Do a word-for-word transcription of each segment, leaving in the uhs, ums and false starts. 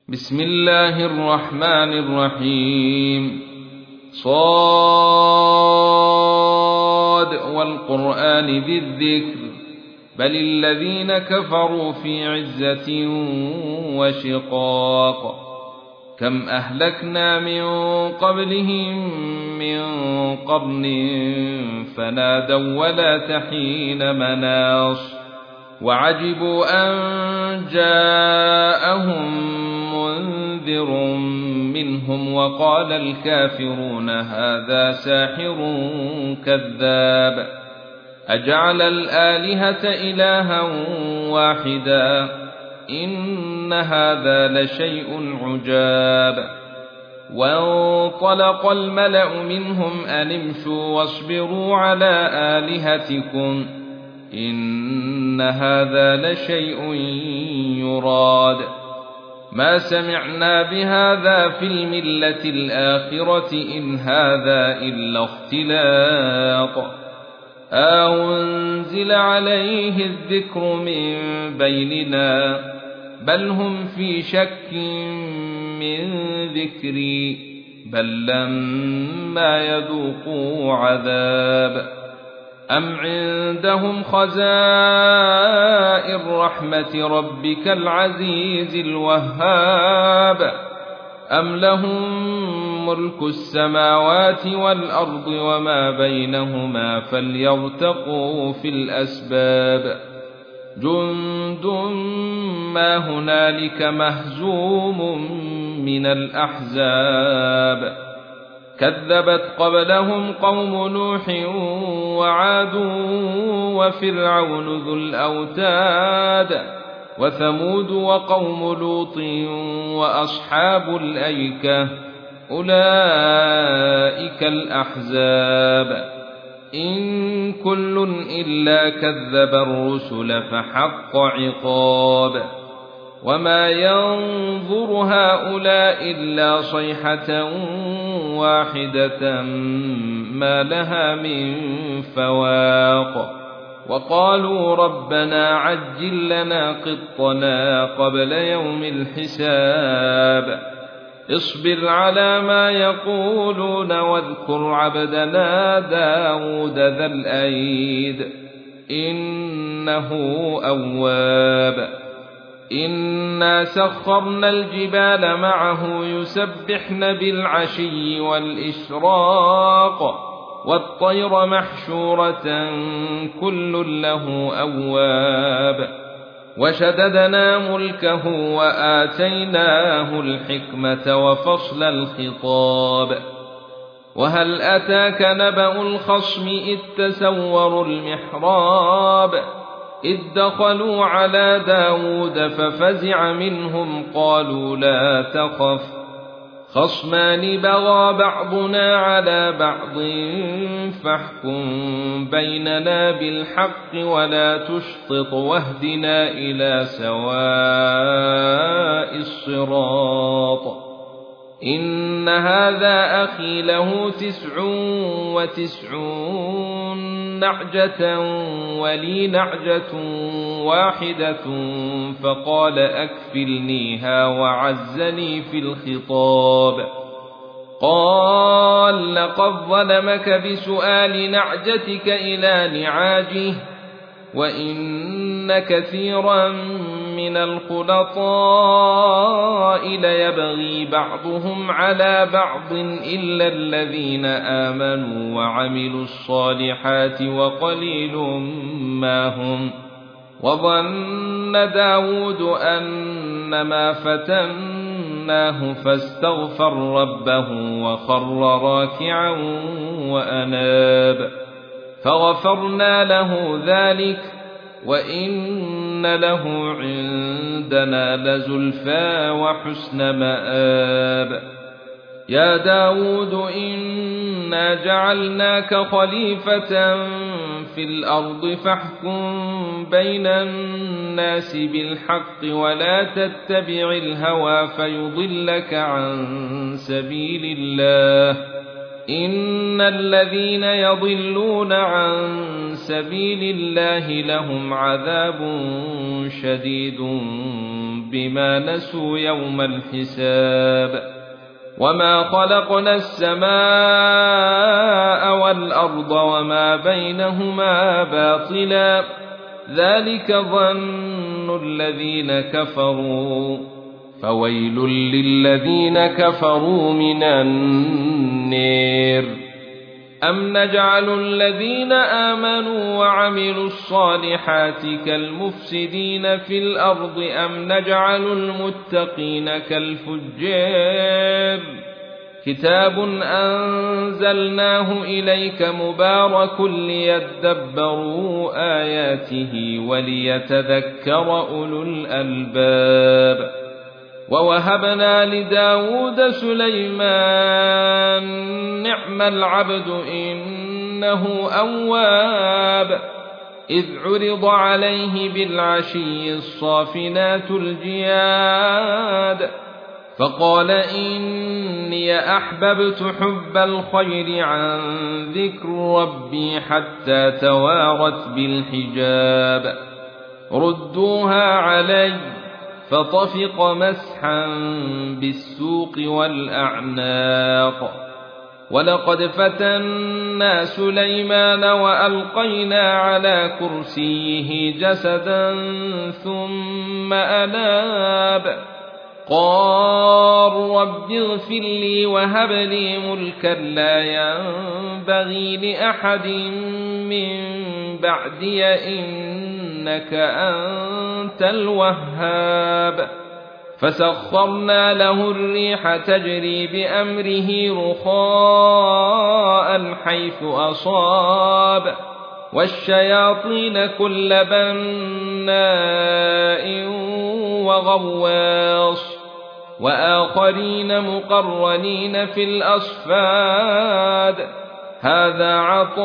بسم الله الرحمن الرحيم. صاد والقرآن ذي الذكر بل الذين كفروا في عزة وشقاق. كم أهلكنا من قبلهم من قرن فنادوا ولا تحين مناص وعجبوا أن جاءهم منذر منهم وقال الكافرون هذا ساحر كذاب أجعل الآلهة إلها واحدا إن هذا لشيء عجاب. وانطلق الملأ منهم أن امشوا واصبروا على آلهتكم إن هذا لشيء يراد ما سمعنا بهذا في الملة الآخرة إن هذا إلا اختلاق أنزل عليه الذكر من بيننا بل هم في شك من ذكري بل لما يذوقوا عذاب أم عندهم خزائن رحمة ربك العزيز الوهاب أم لهم ملك السماوات والأرض وما بينهما فليرتقوا في الأسباب جند ما هنالك مهزوم من الأحزاب كذبت قبلهم قوم نوح وعاد وفرعون ذو الأوتاد وثمود وقوم لوط وأصحاب الأيكة أولئك الأحزاب إن كل إلا كذب الرسل فحق عقاب وما ينظر هؤلاء إلا صيحة واحدة ما لها من فواق وقالوا ربنا عجل لنا قطنا قبل يوم الحساب اصبر على ما يقولون واذكر عبدنا داود ذا الأيد إنه أواب إنا سخرنا الجبال معه يسبحن بالعشي والإشراق والطير محشورة كل له أواب وشددنا ملكه وآتيناه الحكمة وفصل الخطاب وهل أتاك نبأ الخصم إذ تسوروا المحراب إذ دخلوا على داود ففزع منهم قالوا لا تخف خصمان بغى بعضنا على بعض فاحكم بيننا بالحق ولا تشطط واهدنا إلى سواء الصراط إن هذا أخي له تسع وتسعون نعجة ولي نعجة واحدة فقال أكفلنيها وعزني في الخطاب قال لقد ظلمك بسؤال نعجتك إلى نعاجه وإن كثيرا من الخلطاء ليبغي بعضهم على بعض إلا الذين آمنوا وعملوا الصالحات وقليل ما هم وظن داود أنما فتناه فاستغفر ربه وخر راكعا وأناب فغفرنا له ذلك وإن له عندنا لزلفى وحسن مآب يا داود إنا جعلناك خليفة في الأرض فاحكم بين الناس بالحق ولا تتبع الهوى فيضلك عن سبيل الله إن الذين يضلون عن سبيل الله لهم عذاب شديد بما نسوا يوم الحساب وما خلقنا السماء والأرض وما بينهما باطلا ذلك ظن الذين كفروا فويل للذين كفروا من النار أم نجعل الذين آمنوا وعملوا الصالحات كالمفسدين في الأرض أم نجعل المتقين كالفجار كتاب أنزلناه إليك مبارك ليدبروا آياته وليتذكر أولو الألباب ووهبنا لداود سليمان نعم العبد إنه أواب إذ عرض عليه بالعشي الصافنات الجياد فقال إني أحببت حب الخير عن ذكر ربي حتى توارت بالحجاب ردوها علي فطفق مسحا بالسوق والأعناق ولقد فتنا سليمان وألقينا على كرسيه جسدا ثم أناب قال رب اغفر لي وهب لي ملكا لا ينبغي لأحد من بعدي إنك أنت الوهاب فسخرنا له الريح تجري بأمره رخاء حيث أصاب والشياطين كل بناء وغواص وآخرين مقرنين في الأصفاد هذا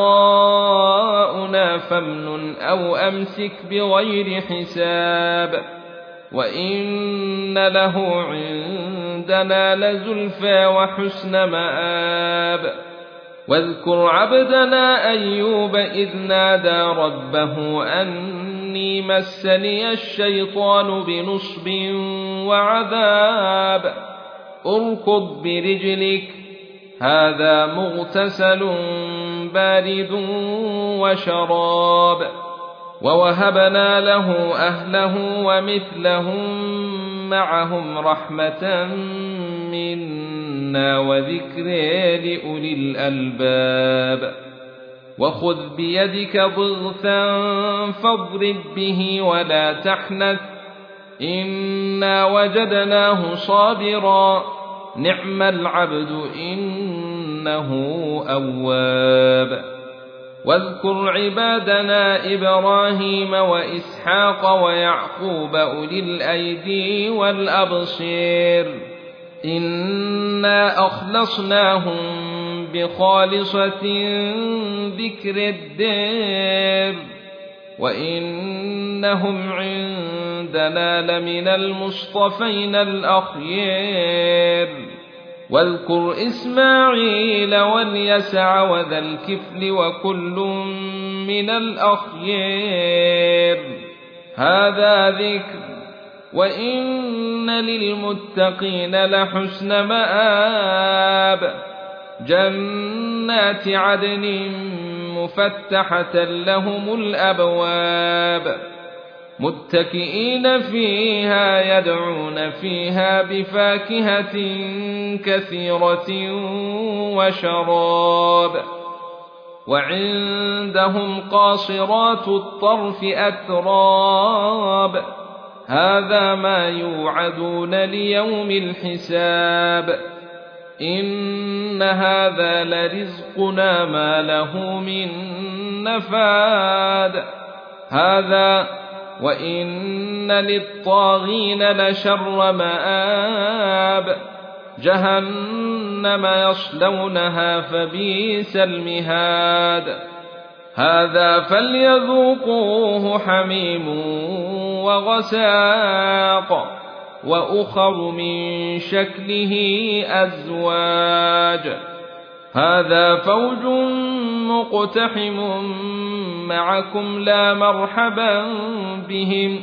عطاؤنا فامنن أو أمسك بغير حساب وإن له عندنا لزلفى وحسن مآب واذكر عبدنا أيوب إذ نادى ربه أني مسني الشيطان بنصب وعذاب اركض برجلك هذا مغتسل بارد وشراب ووهبنا له أهله ومثلهم معهم رحمة منا وذكر لأولي الألباب وخذ بيدك ضغثا فاضرب به ولا تحنث إنا وجدناه صابرا نعم العبد إنه أواب واذكر عبادنا إبراهيم وإسحاق ويعقوب أولي الأيدي والأبصير إنا أخلصناهم بخالصة ذكر الدار وإنهم عندنا لمن المصطفين الأخيار واذكر إسماعيل واليسع وذا الكفل وكل من الأخيار هذا ذكر وإن للمتقين لحسن مآب جنات عدن مفتحة لهم الأبواب متكئين فيها يدعون فيها بفاكهة كثيرة وشراب وعندهم قاصرات الطرف أتراب هذا ما يوعدون ليوم الحساب إن هذا لرزقنا ما له من نفاد هذا وإن للطاغين لشر مآب جهنم يصلونها فبئس المهاد هذا فليذوقوه حميم وغساق وأخر من شكله أزواج هذا فوج مقتحم معكم لا مرحبا بهم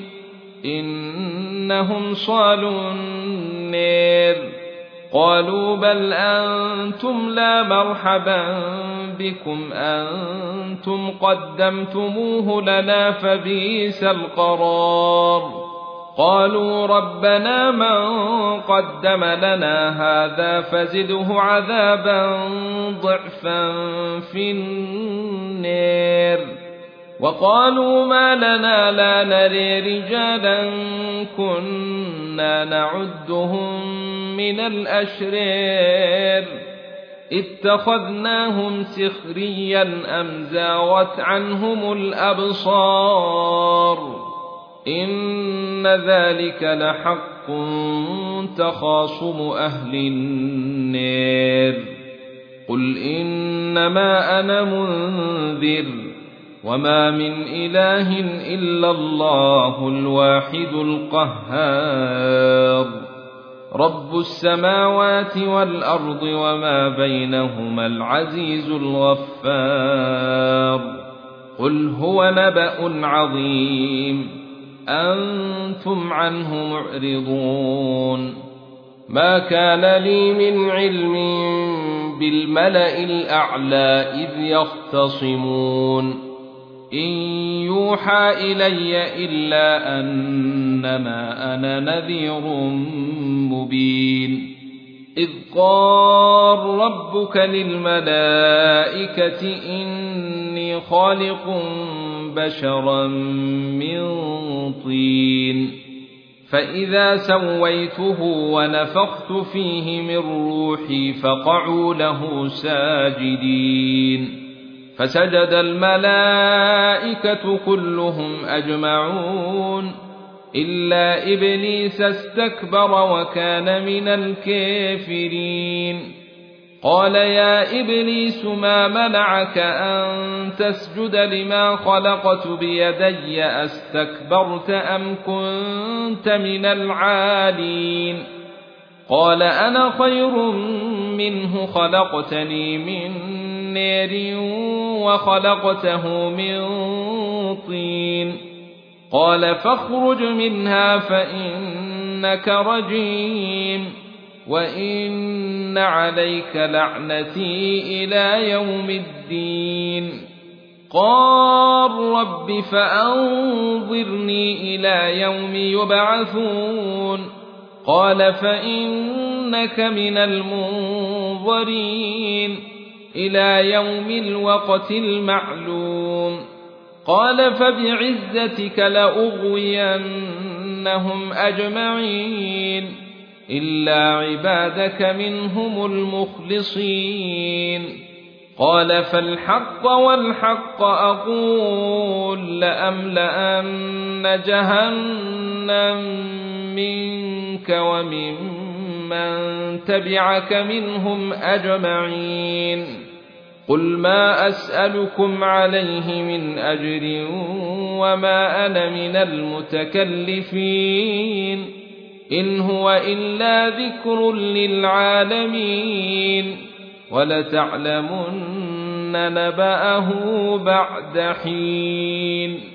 إنهم صالوا النير قالوا بل أنتم لا مرحبا بكم أنتم قدمتموه لنا فبئس القرار قالوا ربنا من قدم لنا هذا فزده عذابا ضعفا في النار وقالوا ما لنا لا نري رجالا كنا نعدهم من الأشرار اتخذناهم سخريا أم زاغت عنهم الأبصار إن ذلك لحق تخاصم أهل النار قل إنما أنا منذر وما من إله إلا الله الواحد القهار رب السماوات والأرض وما بينهما العزيز الغفار قل هو نبأ عظيم أنتم عنه معرضون ما كان لي من علم بالملأ الأعلى إذ يختصمون إن يوحى إلي إلا أنما أنا نذير مبين إذ قال ربك للملائكة إني خالق بشرا من طين فإذا سويته ونفخت فيه من روحي فقعوا له ساجدين فسجد الملائكة كلهم أجمعون إلا إبليس استكبر وكان من الكافرين قال يا إبليس ما منعك أن تسجد لما خلقت بيدي أستكبرت أم كنت من العالين قال أنا خير منه خلقتني من نار وخلقته من طين قال فاخرج منها فإنك رجيم وإن عليك لعنتي إلى يوم الدين قال رب فأنظرني إلى يوم يبعثون قال فإنك من المنظرين إلى يوم الوقت المعلوم قال فبعزتك لأغوينهم أجمعين إلا عبادك منهم المخلصين قال فالحق والحق أقول لأملأن جهنم منك وممن تبعك منهم أجمعين قل ما أسألكم عليه من أجر وما أنا من المتكلفين إن هو إلا ذكر للعالمين ولتعلمن نبأه بعد حين